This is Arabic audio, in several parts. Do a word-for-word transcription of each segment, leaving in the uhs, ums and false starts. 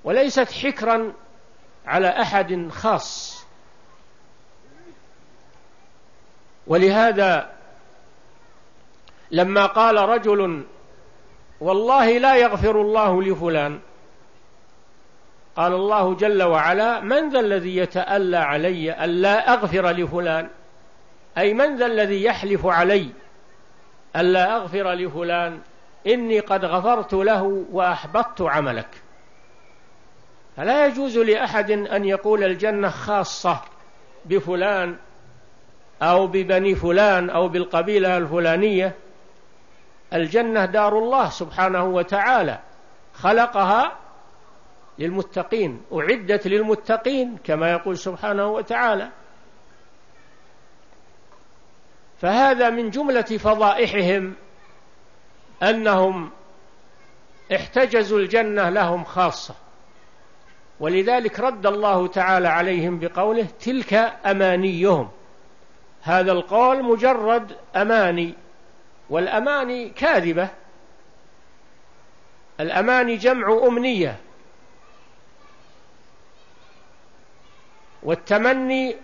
وليست حكرا على أحد خاص. ولهذا لما قال رجل والله لا يغفر الله لفلان، قال الله جل وعلا من ذا الذي يتألى علي ألا أغفر لفلان، أي من ذا الذي يحلف علي ألا أغفر لفلان إني قد غفرت له وأحبطت عملك. فلا يجوز لأحد أن يقول الجنة خاصة بفلان أو ببني فلان أو بالقبيلة الفلانية. الجنة دار الله سبحانه وتعالى، خلقها للمتقين، أعدت للمتقين كما يقول سبحانه وتعالى. فهذا من جملة فضائحهم أنهم احتجزوا الجنة لهم خاصة، ولذلك رد الله تعالى عليهم بقوله تلك أمانيهم. هذا القول مجرد أماني، والأماني كاذبة. الأماني جمع أمنية، والتمني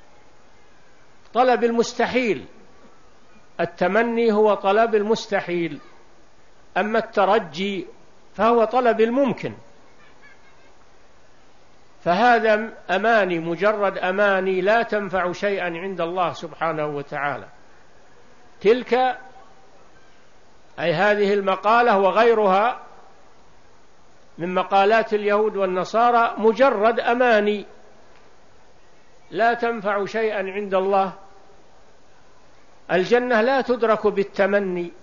طلب المستحيل، التمني هو طلب المستحيل، أما الترجي فهو طلب الممكن. فهذا أماني، مجرد أماني لا تنفع شيئا عند الله سبحانه وتعالى. تلك أي هذه المقالة وغيرها من مقالات اليهود والنصارى مجرد أماني لا تنفع شيئا عند الله. الجنة لا تدرك بالتمني،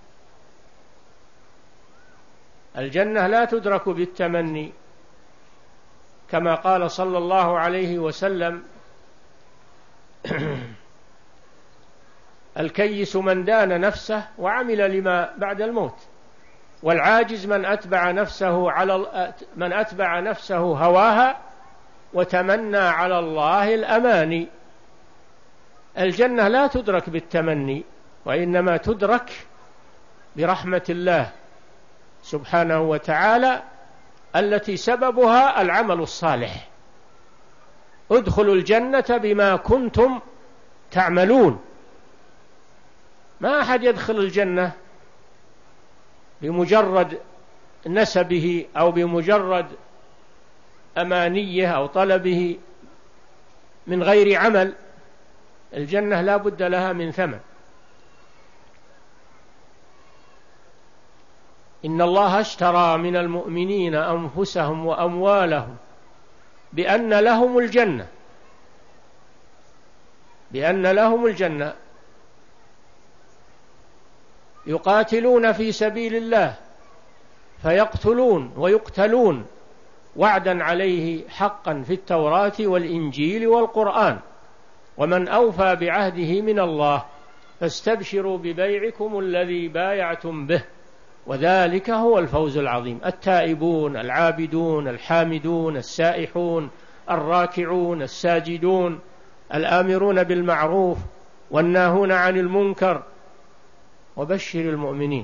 الجنة لا تدرك بالتمني، كما قال صلى الله عليه وسلم الكيس من دان نفسه وعمل لما بعد الموت، والعاجز من أتبع نفسه على من أتبع نفسه هواها وتمنى على الله الأماني. الجنة لا تدرك بالتمني، وإنما تدرك برحمة الله سبحانه وتعالى التي سببها العمل الصالح. ادخلوا الجنة بما كنتم تعملون. ما أحد يدخل الجنة بمجرد نسبه أو بمجرد أمانيه أو طلبه من غير عمل. الجنة لا بد لها من ثمن. إن الله اشترى من المؤمنين أنفسهم وأموالهم بأن لهم الجنة، بأن لهم الجنة يقاتلون في سبيل الله فيقتلون ويقتلون وعدا عليه حقا في التوراة والإنجيل والقرآن، ومن أوفى بعهده من الله فاستبشروا ببيعكم الذي بايعتم به وذلك هو الفوز العظيم. التائبون العابدون الحامدون السائحون الراكعون الساجدون الآمرون بالمعروف والناهون عن المنكر، وبشر المؤمنين.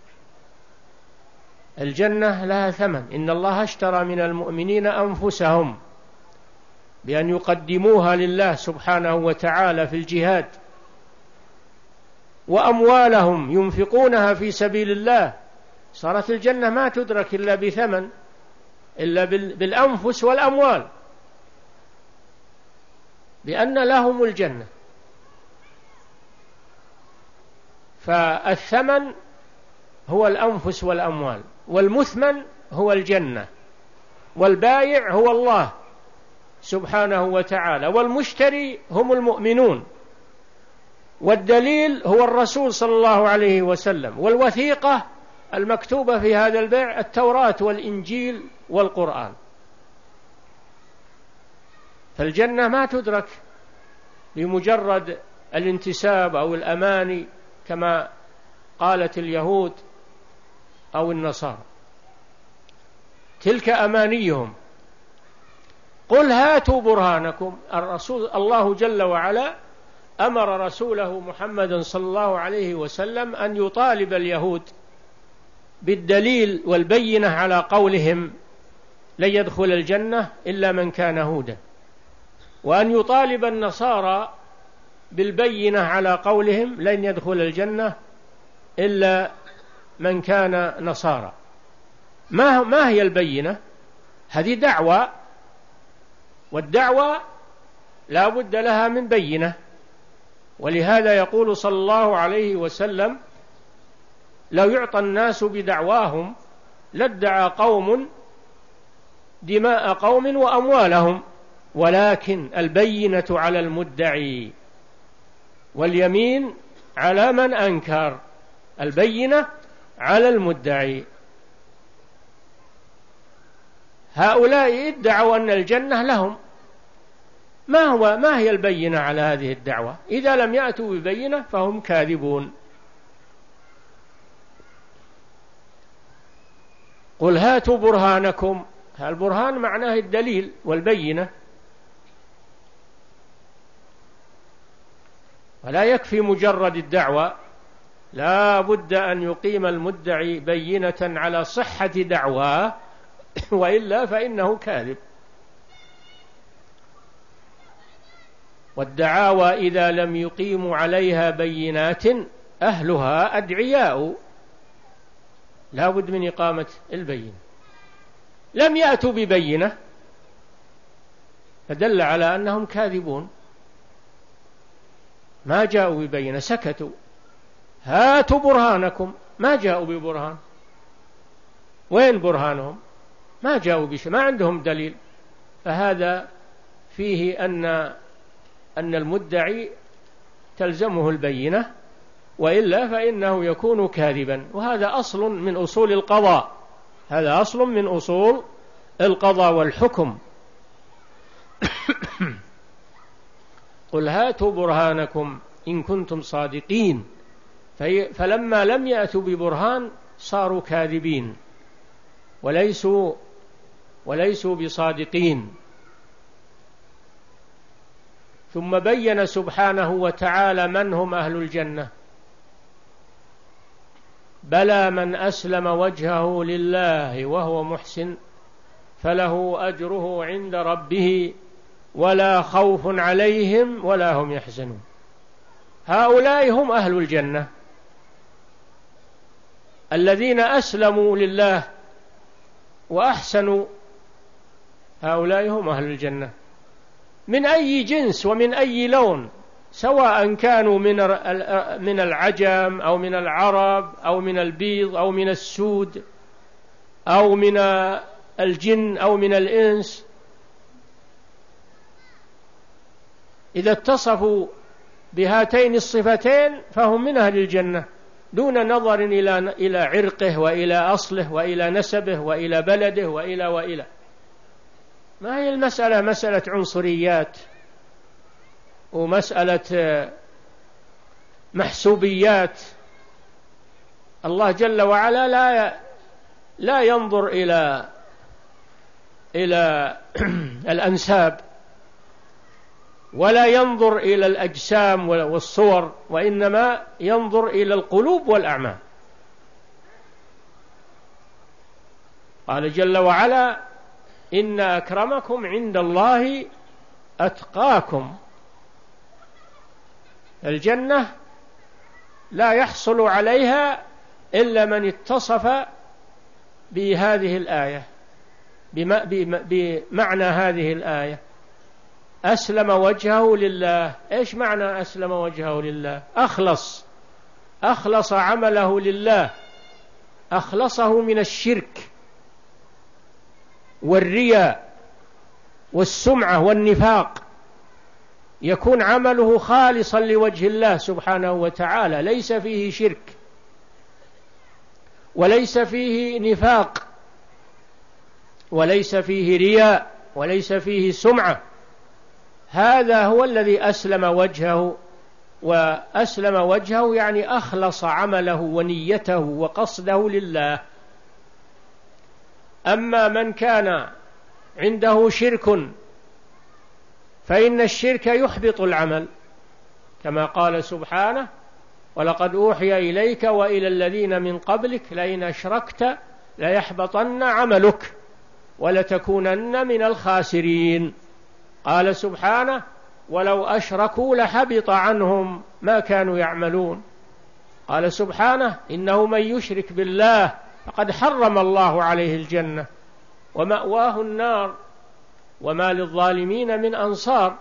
الجنة لها ثمن. إن الله اشترى من المؤمنين أنفسهم بأن يقدموها لله سبحانه وتعالى في الجهاد، وأموالهم ينفقونها في سبيل الله. صارت الجنة ما تدرك إلا بثمن، إلا بالأنفس والأموال، بأن لهم الجنة. فالثمن هو الأنفس والأموال، والمثمن هو الجنة، والبايع هو الله سبحانه وتعالى، والمشتري هم المؤمنون، والدليل هو الرسول صلى الله عليه وسلم، والوثيقة المكتوبة في هذا البيع التوراة والإنجيل والقرآن. فالجنة ما تدرك بمجرد الانتساب أو الأماني كما قالت اليهود أو النصارى. تلك أمانيهم. قل هاتوا برهانكم. الرسول الله جل وعلا أمر رسوله محمد صلى الله عليه وسلم أن يطالب اليهود بالدليل والبينة على قولهم لن يدخل الجنة إلا من كان هودا، وأن يطالب النصارى بالبينة على قولهم لن يدخل الجنة إلا من كان نصارى. ما ما هي البينة؟ هذه دعوة، والدعوة لا بد لها من بينة. ولهذا يقول صلى الله عليه وسلم: لو يعطى الناس بدعواهم لادعى قوم دماء قوم وأموالهم، ولكن البينة على المدعي واليمين على من أنكر. البينة على المدعي. هؤلاء ادعوا أن الجنة لهم، ما هو ما هي البينة على هذه الدعوة؟ إذا لم يأتوا ببينة فهم كاذبون. قل هاتوا برهانكم. البرهان معناه الدليل والبينة، ولا يكفي مجرد الدعوة، لا بد أن يقيم المدعي بينة على صحة دعواه، وإلا فإنه كاذب. والدعاوى إذا لم يقيموا عليها بينات أهلها أدعياء، لا بد من إقامة البينة. لم يأتوا ببينة فدل على أنهم كاذبون، ما جاءوا ببينة، سكتوا. هاتوا برهانكم، ما جاءوا ببرهان. وين برهانهم؟ ما جاءوا بشيء، ما عندهم دليل. فهذا فيه أن أن المدعي تلزمه البينة، وإلا فإنه يكون كاذبا. وهذا أصل من أصول القضاء، هذا أصل من أصول القضاء والحكم. قل هاتوا برهانكم إن كنتم صادقين. فلما لم يأتوا ببرهان صاروا كاذبين وليسوا وليسوا بصادقين. ثم بين سبحانه وتعالى من هم أهل الجنة: بلى من أسلم وجهه لله وهو محسن فله أجره عند ربه ولا خوف عليهم ولا هم يحزنون. هؤلاء هم أهل الجنة الذين أسلموا لله وأحسنوا، هؤلاء هم أهل الجنة من أي جنس ومن أي لون، سواء كانوا من من العجم أو من العرب أو من البيض أو من السود أو من الجن أو من الإنس. إذا اتصفوا بهاتين الصفتين فهم من أهل الجنة، دون نظر إلى إلى عرقه وإلى أصله وإلى نسبه وإلى بلده وإلى وإلى. ما هي المسألة مسألة عنصريات ومسألة محسوبيات. الله جل وعلا لا لا ينظر إلى إلى الأنساب ولا ينظر إلى الأجسام والصور، وإنما ينظر إلى القلوب والأعمال. قال جل وعلا: إن أكرمكم عند الله أتقاكم. الجنة لا يحصل عليها إلا من اتصف بهذه الآية، بمعنى هذه الآية: أسلم وجهه لله. إيش معنى أسلم وجهه لله؟ أخلص أخلص عمله لله، أخلصه من الشرك والرياء والسمعة والنفاق، يكون عمله خالصا لوجه الله سبحانه وتعالى، ليس فيه شرك وليس فيه نفاق وليس فيه رياء وليس فيه سمعة. هذا هو الذي أسلم وجهه. وأسلم وجهه يعني أخلص عمله ونيته وقصده لله. أما من كان عنده شرك فإن الشرك يحبط العمل، كما قال سبحانه: ولقد أوحي إليك وإلى الذين من قبلك لئن أشركت ليحبطن عملك. ولتكونن من الخاسرين. قال سبحانه: ولو أشركوا لحبط عنهم ما كانوا يعملون. قال سبحانه: إنه من يشرك بالله فقد حرم الله عليه الجنة ومأواه النار وما للظالمين من أنصار.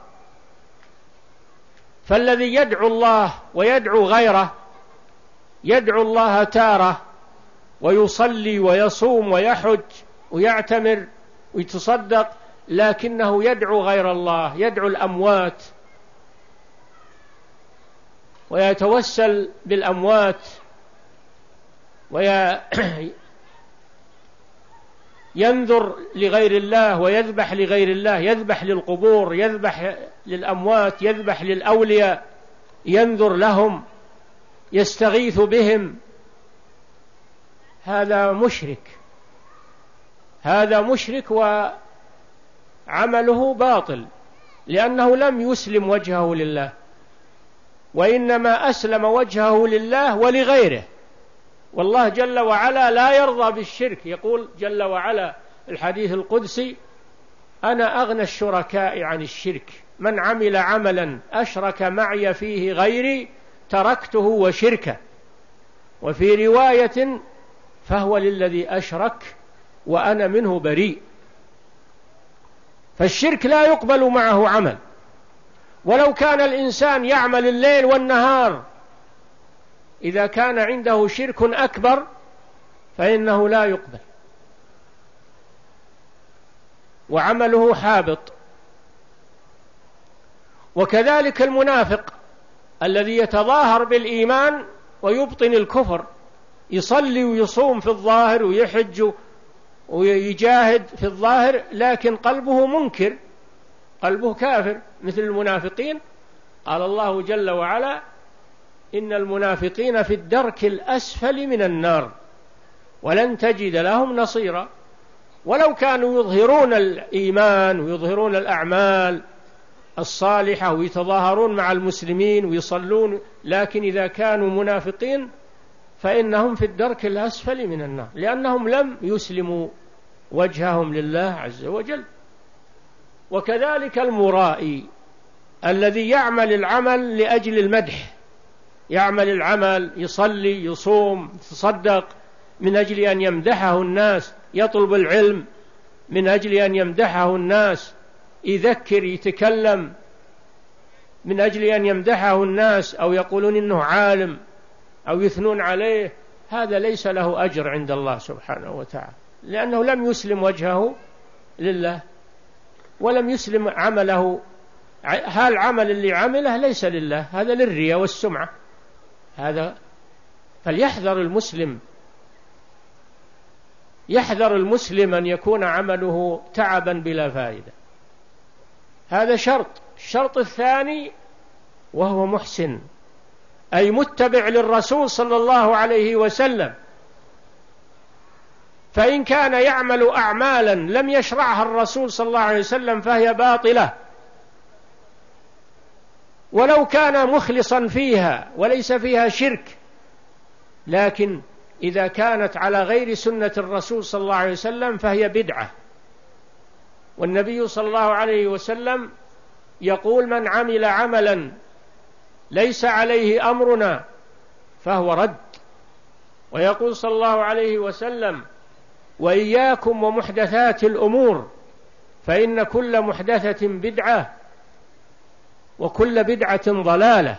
فالذي يدعو الله ويدعو غيره، يدعو الله تارة ويصلي ويصوم ويحج ويعتمر ويتصدق، لكنه يدعو غير الله، يدعو الأموات ويتوسل بالأموات وينذر لغير الله ويذبح لغير الله، يذبح للقبور، يذبح للأموات، يذبح للأولياء، ينذر لهم، يستغيث بهم. هذا مشرك، هذا مشرك وعمله باطل، لأنه لم يسلم وجهه لله، وإنما أسلم وجهه لله ولغيره. والله جل وعلا لا يرضى بالشرك. يقول جل وعلا الحديث القدسي: أنا أغنى الشركاء عن الشرك، من عمل عملا أشرك معي فيه غيري تركته وشركه. وفي رواية: فهو للذي أشرك وأنا منه بريء. فالشرك لا يقبل معه عمل، ولو كان الإنسان يعمل الليل والنهار، إذا كان عنده شرك أكبر فإنه لا يقبل وعمله حابط. وكذلك المنافق الذي يتظاهر بالإيمان ويبطن الكفر، يصلي ويصوم في الظاهر ويحج ويجاهد في الظاهر، لكن قلبه منكر، قلبه كافر مثل المنافقين. قال الله جل وعلا: إن المنافقين في الدرك الأسفل من النار ولن تجد لهم نصيرا. ولو كانوا يظهرون الإيمان ويظهرون الأعمال الصالحة ويتظاهرون مع المسلمين ويصلون، لكن إذا كانوا منافقين فإنهم في الدرك الأسفل من النار، لأنهم لم يسلموا وجههم لله عز وجل. وكذلك المرائي الذي يعمل العمل لأجل المدح، يعمل العمل، يصلي يصوم يتصدق من أجل أن يمدحه الناس، يطلب العلم من أجل أن يمدحه الناس، يذكر يتكلم من أجل أن يمدحه الناس، أو يقولون إنه عالم أو يثنون عليه. هذا ليس له أجر عند الله سبحانه وتعالى، لأنه لم يسلم وجهه لله ولم يسلم عمله. هذا العمل اللي عمله ليس لله، هذا للرياء والسمعة. هذا فليحذر المسلم، يحذر المسلم أن يكون عمله تعبا بلا فائدة. هذا شرط. الشرط الثاني وهو محسن، أي متبع للرسول صلى الله عليه وسلم. فإن كان يعمل أعمالا لم يشرعها الرسول صلى الله عليه وسلم فهي باطلة، ولو كان مخلصا فيها وليس فيها شرك، لكن إذا كانت على غير سنة الرسول صلى الله عليه وسلم فهي بدعة. والنبي صلى الله عليه وسلم يقول: من عمل عملا ليس عليه أمرنا فهو رد. ويقول صلى الله عليه وسلم: وإياكم ومحدثات الأمور فإن كل محدثة بدعة وكل بدعة ضلالة.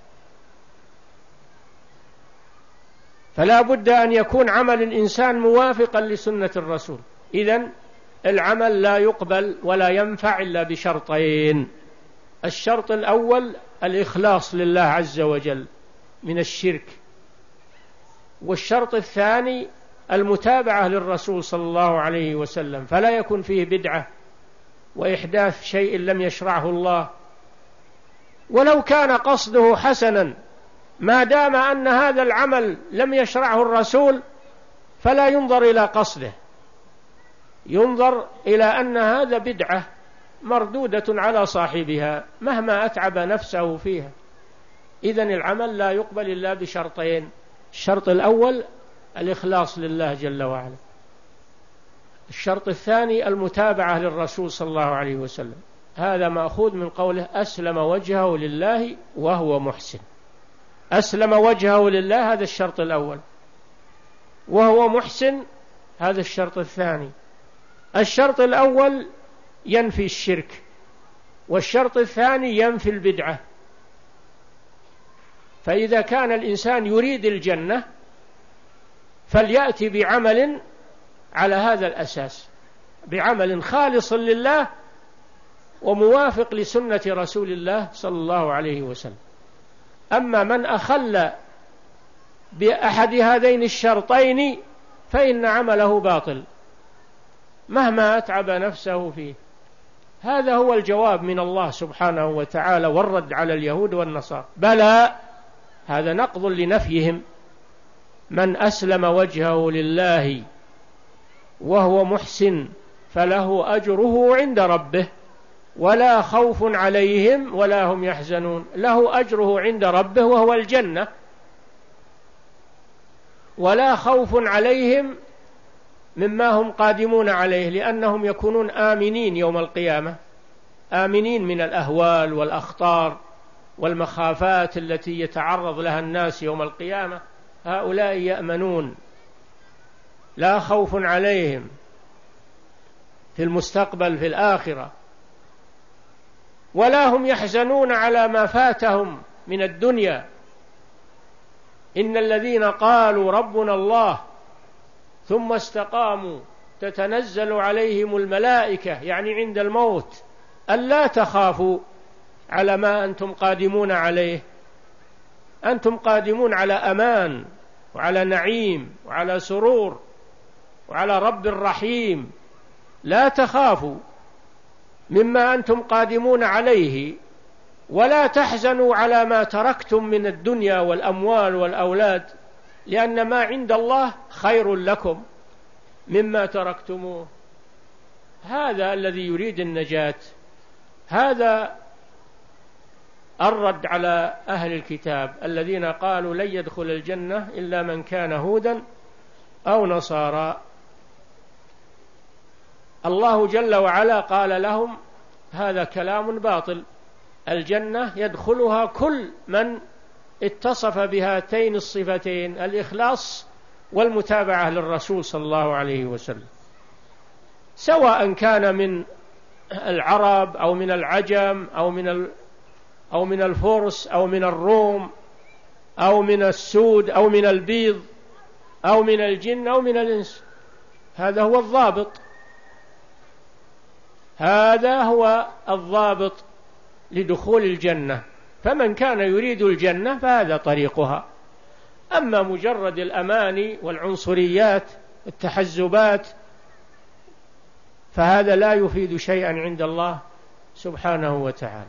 فلا بد أن يكون عمل الإنسان موافقا لسنة الرسول. إذن العمل لا يقبل ولا ينفع إلا بشرطين: الشرط الأول الإخلاص لله عز وجل من الشرك، والشرط الثاني المتابعة للرسول صلى الله عليه وسلم، فلا يكون فيه بدعة وإحداث شيء لم يشرعه الله، ولو كان قصده حسنا، ما دام أن هذا العمل لم يشرعه الرسول فلا ينظر إلى قصده، ينظر إلى أن هذا بدعة مردودة على صاحبها مهما أتعب نفسه فيها. إذن العمل لا يقبل إلا بشرطين: الشرط الأول الإخلاص لله جل وعلا، الشرط الثاني المتابعة للرسول صلى الله عليه وسلم، هذا مأخوذ من قوله أسلم وجهه لله وهو محسن. أسلم وجهه لله هذا الشرط الأول، وهو محسن هذا الشرط الثاني. الشرط الأول ينفي الشرك، والشرط الثاني ينفي البدعة. فإذا كان الإنسان يريد الجنة فليأتي بعمل على هذا الأساس، بعمل خالص لله وموافق لسنة رسول الله صلى الله عليه وسلم. أما من أخل بأحد هذين الشرطين فإن عمله باطل مهما أتعب نفسه فيه. هذا هو الجواب من الله سبحانه وتعالى، والرد على اليهود والنصارى. بلى، هذا نقض لنفيهم. من أسلم وجهه لله وهو محسن فله أجره عند ربه ولا خوف عليهم ولا هم يحزنون. له أجره عند ربه وهو الجنة، ولا خوف عليهم مما هم قادمون عليه، لأنهم يكونون آمنين يوم القيامة، آمنين من الأهوال والأخطار والمخافات التي يتعرض لها الناس يوم القيامة. هؤلاء يأمنون، لا خوف عليهم في المستقبل في الآخرة، ولا هم يحزنون على ما فاتهم من الدنيا. إن الذين قالوا ربنا الله ثم استقاموا تتنزل عليهم الملائكة، يعني عند الموت، ألا تخافوا على ما أنتم قادمون عليه. أنتم قادمون على أمان وعلى نعيم وعلى سرور وعلى رب رحيم، لا تخافوا مما أنتم قادمون عليه، ولا تحزنوا على ما تركتم من الدنيا والأموال والأولاد، لأن ما عند الله خير لكم مما تركتموه. هذا الذي يريد النجاة. هذا الرد على أهل الكتاب الذين قالوا لن يدخل الجنة إلا من كان هودا أو نصارى. الله جل وعلا قال لهم هذا كلام باطل، الجنة يدخلها كل من اتصف بهاتين الصفتين، الإخلاص والمتابعة للرسول صلى الله عليه وسلم، سواء كان من العرب أو من العجم أو من أو من الفرس أو من الروم أو من السود أو من البيض أو من الجن أو من الإنس. هذا هو الضابط، هذا هو الضابط لدخول الجنة. فمن كان يريد الجنة فهذا طريقها. أما مجرد الأماني والعنصريات التحزبات فهذا لا يفيد شيئا عند الله سبحانه وتعالى.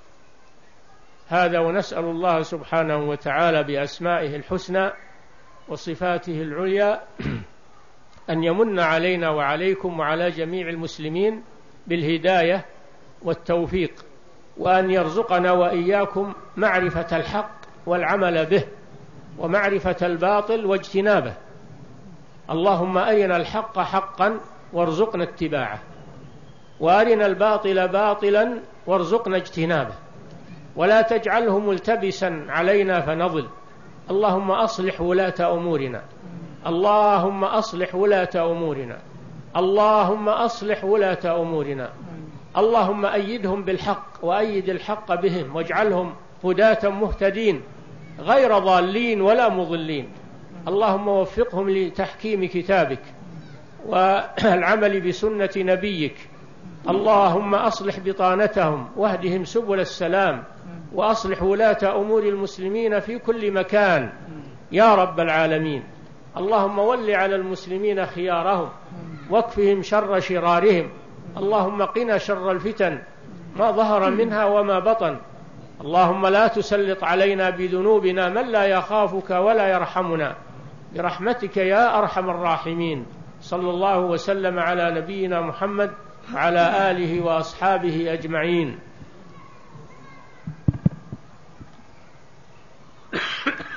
هذا، ونسأل الله سبحانه وتعالى بأسمائه الحسنى وصفاته العليا أن يمن علينا وعليكم وعلى جميع المسلمين بالهداية والتوفيق، وأن يرزقنا وإياكم معرفة الحق والعمل به، ومعرفة الباطل واجتنابه. اللهم أرنا الحق حقا وارزقنا اتباعه، وأرنا الباطل باطلا وارزقنا اجتنابه، ولا تجعله ملتبسا علينا فنضل. اللهم أصلح ولاة أمورنا، اللهم أصلح ولاة أمورنا، اللهم أصلح ولاة أمورنا. اللهم أيدهم بالحق وأيد الحق بهم، واجعلهم هداة مهتدين غير ضالين ولا مضلين. اللهم وفقهم لتحكيم كتابك والعمل بسنة نبيك. اللهم أصلح بطانتهم واهدهم سبل السلام، وأصلح ولاة أمور المسلمين في كل مكان يا رب العالمين. اللهم ول على المسلمين خيارهم واكفهم شر شرارهم. اللهم قنا شر الفتن ما ظهر منها وما بطن. اللهم لا تسلط علينا بذنوبنا من لا يخافك ولا يرحمنا، برحمتك يا أرحم الراحمين. صلى الله وسلم على نبينا محمد وعلى آله وأصحابه أجمعين.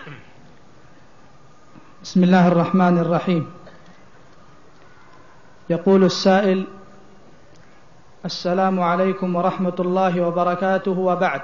بسم الله الرحمن الرحيم. يقول السائل: السلام عليكم ورحمة الله وبركاته، وبعد.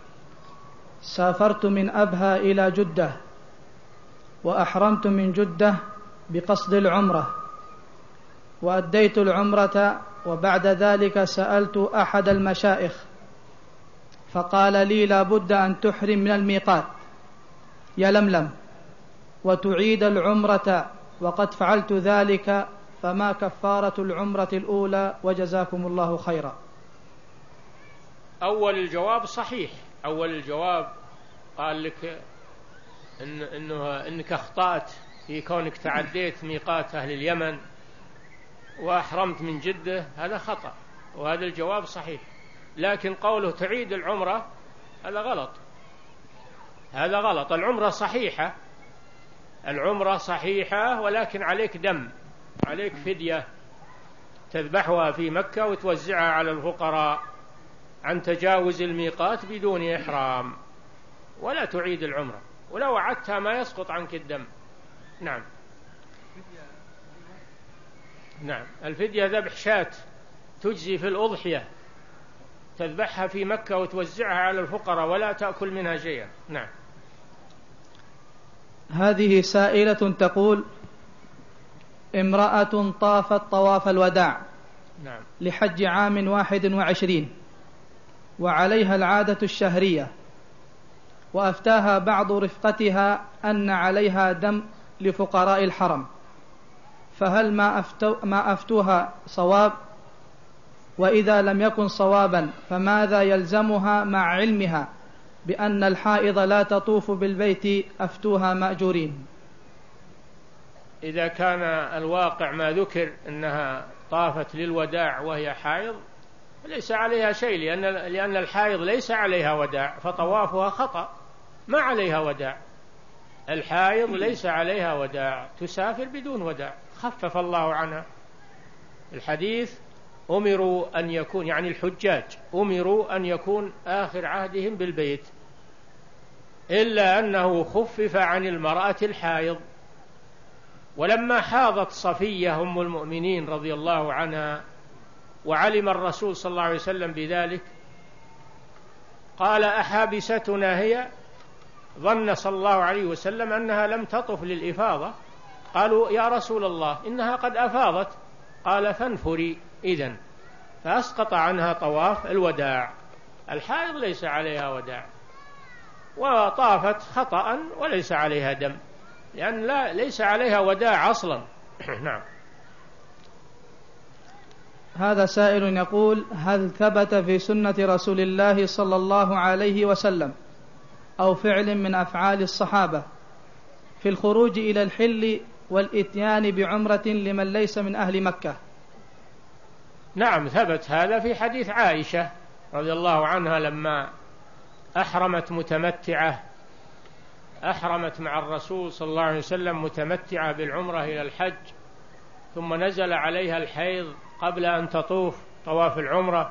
سافرت من أبها إلى جدة، وأحرمت من جدة بقصد العمرة، وأديت العمرة، وبعد ذلك سألت أحد المشايخ فقال لي: لا بد أن تحرم من الميقات يلملم وتعيد العمرة، وقد فعلت ذلك، فما كفارة العمرة الأولى؟ وجزاكم الله خيرا. أول الجواب صحيح. أول الجواب قال لك إن إنه إنك أخطأت في كونك تعديت ميقات أهل اليمن وأحرمت من جدة، هذا خطأ، وهذا الجواب صحيح. لكن قوله تعيد العمرة هذا غلط، هذا غلط. العمرة صحيحة، العمرة صحيحة، ولكن عليك دم، عليك فدية تذبحها في مكة وتوزعها على الفقراء عن تجاوز الميقات بدون إحرام، ولا تعيد العمرة، ولو عدتها ما يسقط عنك الدم. نعم نعم الفدية ذبح شاة تجزي في الأضحية، تذبحها في مكة وتوزعها على الفقراء ولا تأكل منها شيئا. نعم. هذه سائلة تقول: امرأة طافت طواف الوداع نعم. لحج عام واحد وعشرين، وعليها العادة الشهرية، وأفتاها بعض رفقتها أن عليها دم لفقراء الحرم، فهل ما, أفتو ما أفتوها صواب؟ وإذا لم يكن صوابا فماذا يلزمها مع علمها بأن الحائض لا تطوف بالبيت؟ أفتوها مأجورين. إذا كان الواقع ما ذكر أنها طافت للوداع وهي حائض ليس عليها شيء، لأن, لأن الحائض ليس عليها وداع، فطوافها خطأ، ما عليها وداع. الحائض ليس عليها وداع، تسافر بدون وداع، خفف الله عنها. الحديث أمروا أن يكون، يعني الحجاج أمروا أن يكون آخر عهدهم بالبيت، إلا أنه خفف عن المرأة الحائض. ولما حاضت صفية أم المؤمنين رضي الله عنها وعلم الرسول صلى الله عليه وسلم بذلك قال: أحابستنا هي؟ ظن صلى الله عليه وسلم أنها لم تطف للإفاضة. قالوا: يا رسول الله إنها قد أفاضت. قال: فانفري إذن، فأسقط عنها طواف الوداع. الحائض ليس عليها وداع، وطافت خطأ وليس عليها دم، لأن لا ليس عليها وداع أصلا. نعم. هذا سائل يقول: هل ثبت في سنة رسول الله صلى الله عليه وسلم أو فعل من أفعال الصحابة في الخروج إلى الحل والإتيان بعمرة لمن ليس من أهل مكة؟ نعم ثبت هذا في حديث عائشة رضي الله عنها لما أحرمت متمتعة، أحرمت مع الرسول صلى الله عليه وسلم متمتعة بالعمرة إلى الحج، ثم نزل عليها الحيض قبل أن تطوف طواف العمرة،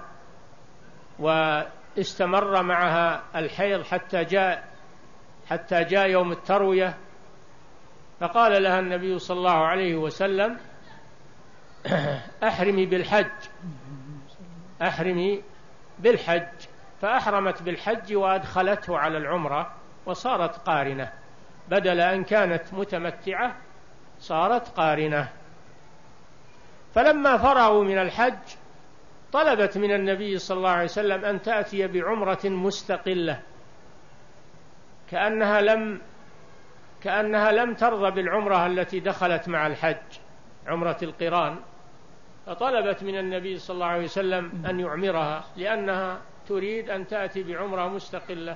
واستمر معها الحيض حتى جاء حتى جاء يوم التروية، فقال لها النبي صلى الله عليه وسلم: أحرمي بالحج، أحرمي بالحج. فأحرمت بالحج وأدخلته على العمرة وصارت قارنة، بدل أن كانت متمتعة صارت قارنة. فلما فرغوا من الحج طلبت من النبي صلى الله عليه وسلم أن تأتي بعمرة مستقلة، كأنها لم كأنها لم ترضى بالعمرة التي دخلت مع الحج، عمرة القران، فطلبت من النبي صلى الله عليه وسلم أن يعمرها لأنها تريد أن تأتي بعمرة مستقلة.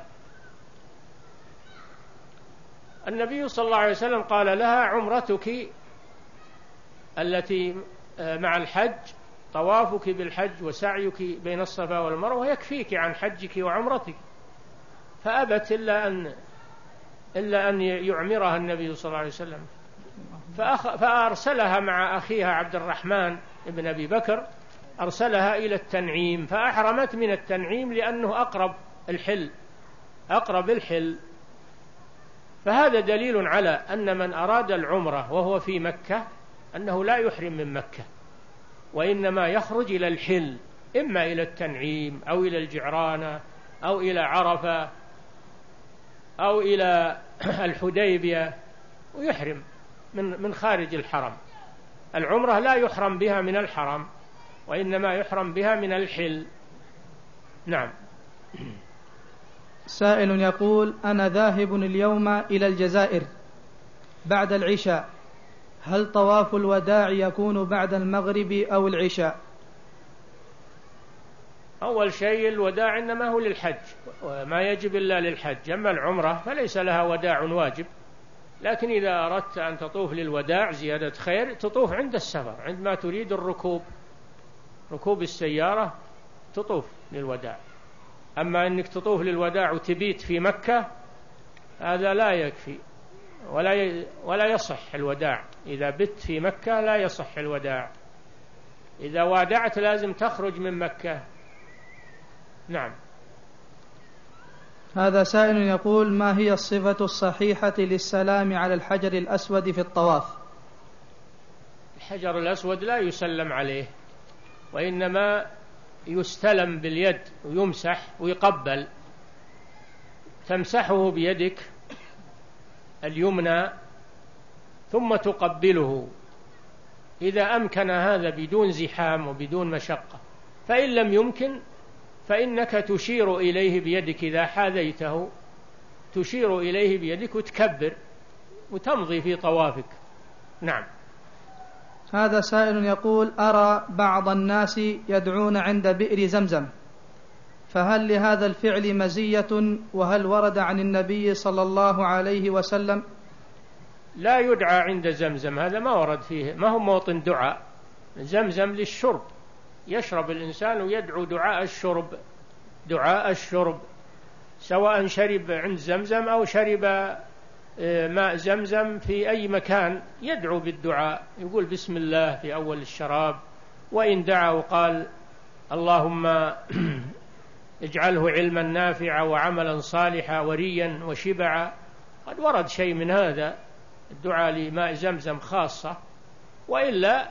النبي صلى الله عليه وسلم قال لها: عمرتك التي مع الحج طوافك بالحج وسعيك بين الصفا والمروة يكفيك عن حجك وعمرتك. فأبت إلا أن إلا أن يعمرها النبي صلى الله عليه وسلم، فأخ... فأرسلها مع أخيها عبد الرحمن ابن أبي بكر، أرسلها إلى التنعيم، فأحرمت من التنعيم لأنه أقرب الحل أقرب الحل. فهذا دليل على أن من أراد العمرة وهو في مكة أنه لا يحرم من مكة، وإنما يخرج إلى الحل، إما إلى التنعيم أو إلى الجعرانة أو إلى عرفة أو إلى الحديبية، ويحرم من من خارج الحرم. العمرة لا يحرم بها من الحرم، وإنما يحرم بها من الحل. نعم. سائل يقول: أنا ذاهب اليوم إلى الجزائر بعد العشاء، هل طواف الوداع يكون بعد المغرب أو العشاء؟ أول شيء الوداع إنما هو للحج، وما يجب إلا للحج. أما العمرة فليس لها وداع واجب، لكن إذا أردت أن تطوف للوداع زيادة خير تطوف عند السفر، عندما تريد الركوب، ركوب السيارة تطوف للوداع. أما أنك تطوف للوداع وتبيت في مكة هذا لا يكفي، ولا ولا يصح الوداع. إذا بت في مكة لا يصح الوداع، إذا وادعت لازم تخرج من مكة. نعم. هذا سائل يقول: ما هي الصفة الصحيحة للسلام على الحجر الأسود في الطواف؟ الحجر الأسود لا يسلم عليه، وإنما يستلم باليد ويمسح ويقبل. تمسحه بيدك اليمنى ثم تقبله إذا أمكن هذا بدون زحام وبدون مشقة، فإن لم يمكن فإنك تشير إليه بيدك، إذا حاذيته تشير إليه بيدك وتكبر وتمضي في طوافك. نعم. هذا سائل يقول: أرى بعض الناس يدعون عند بئر زمزم، فهل لهذا الفعل مزية؟ وهل ورد عن النبي صلى الله عليه وسلم؟ لا يدعى عند زمزم، هذا ما ورد فيه، ما هو موطن دعاء. زمزم للشرب، يشرب الإنسان ويدعو دعاء الشرب، دعاء الشرب، سواء شرب عند زمزم أو شرب ماء زمزم في أي مكان يدعو بالدعاء، يقول بسم الله في أول الشراب، وإن دعا وقال اللهم اجعله علما نافعا وعملا صالحا وريا وشبعا. قد ورد شيء من هذا الدعاء لماء زمزم خاصة، وإلا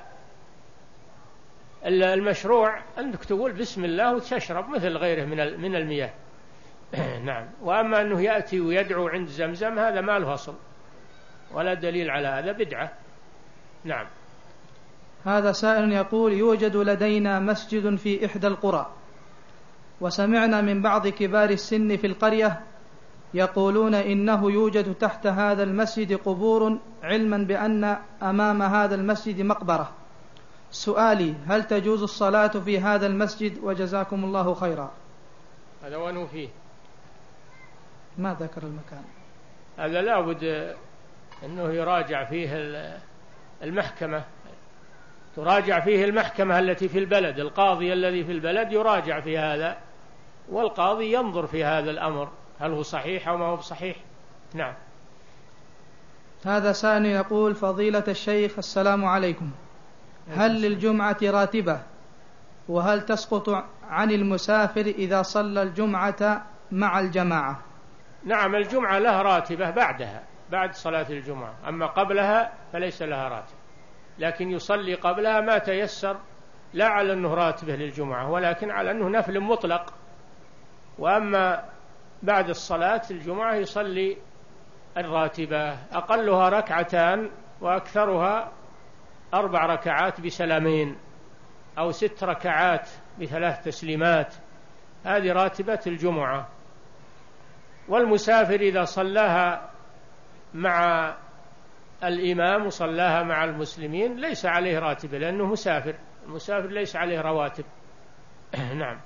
المشروع أنك تقول بسم الله وتشرب مثل غيره من من المياه. نعم. وأما أنه يأتي ويدعو عند زمزم هذا ما له أصل ولا دليل على هذا، بدعة. نعم. هذا سائل يقول: يوجد لدينا مسجد في إحدى القرى، وسمعنا من بعض كبار السن في القرية يقولون إنه يوجد تحت هذا المسجد قبور، علما بأن أمام هذا المسجد مقبرة. سؤالي: هل تجوز الصلاة في هذا المسجد؟ وجزاكم الله خيرا. هذا وين فيه؟ ما ذكر المكان. هذا لا بد أنه يراجع فيه المحكمة، تراجع فيه المحكمة التي في البلد، القاضي الذي في البلد يراجع في هذا، والقاضي ينظر في هذا الأمر هل هو صحيح أو ما هو صحيح. نعم. هذا سائل يقول: فضيلة الشيخ السلام عليكم، هل للجمعة راتبة؟ وهل تسقط عن المسافر إذا صلى الجمعة مع الجماعة؟ نعم، الجمعة لها راتبة بعدها، بعد صلاة الجمعة، أما قبلها فليس لها راتب، لكن يصلي قبلها ما تيسر، لا على أنه راتبه للجمعة ولكن على أنه نفل مطلق. وأما بعد الصلاة الجمعة يصلي الراتبة، أقلها ركعتان وأكثرها أربع ركعات بسلامين، أو ست ركعات بثلاث تسليمات، هذه راتبة الجمعة. والمسافر إذا صلاها مع الإمام وصلاها مع المسلمين ليس عليه راتبة، لأنه مسافر، المسافر ليس عليه رواتب. نعم.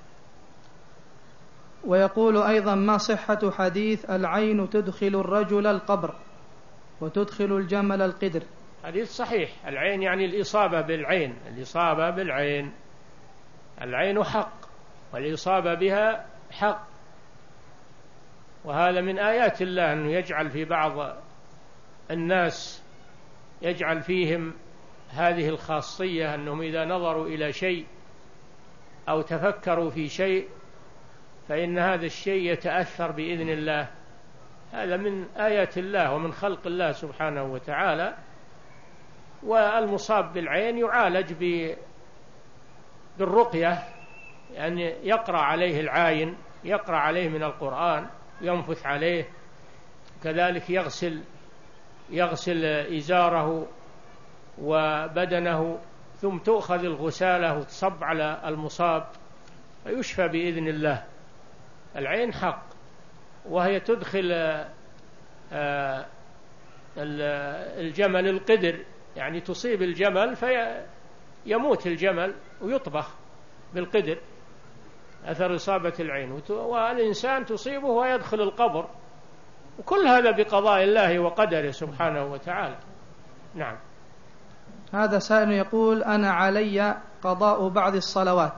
ويقول أيضا: ما صحة حديث العين تدخل الرجل القبر وتدخل الجمل القدر؟ حديث صحيح، العين يعني الإصابة بالعين، الإصابة بالعين، العين حق والإصابة بها حق، وهذا من آيات الله أنه يجعل في بعض الناس يجعل فيهم هذه الخاصية، أنهم إذا نظروا إلى شيء أو تفكروا في شيء فإن هذا الشيء يتأثر بإذن الله. هذا من آيات الله ومن خلق الله سبحانه وتعالى. والمصاب بالعين يعالج بالرقية، يعني يقرأ عليه العاين، يقرأ عليه من القرآن، ينفث عليه، كذلك يغسل يغسل إزاره وبدنه، ثم تؤخذ الغسالة وتصب على المصاب فيشفى بإذن الله. العين حق، وهي تدخل الجمل القدر، يعني تصيب الجمل فيموت الجمل ويطبخ بالقدر، أثر إصابة العين، والإنسان تصيبه ويدخل القبر، وكل هذا بقضاء الله وقدره سبحانه وتعالى. نعم. هذا سائل يقول: أنا علي قضاء بعض الصلوات،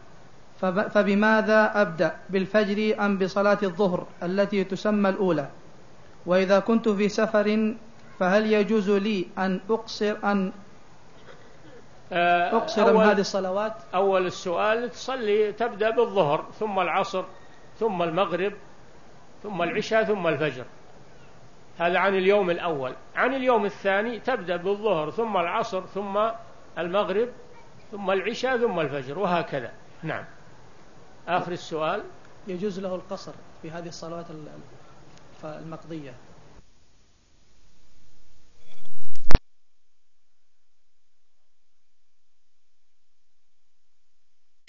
فبماذا أبدأ، بالفجر أم بصلاة الظهر التي تسمى الأولى؟ وإذا كنت في سفر فهل يجوز لي أن أقصر أن أقصر من هذه الصلوات؟ أول السؤال تصلي، تبدأ بالظهر ثم العصر ثم المغرب ثم العشاء ثم الفجر، هذا عن اليوم الأول. عن اليوم الثاني تبدأ بالظهر ثم العصر ثم المغرب ثم العشاء ثم الفجر، وهكذا. نعم. آخر السؤال: يجوز له القصر في هذه الصلوات المقضية؟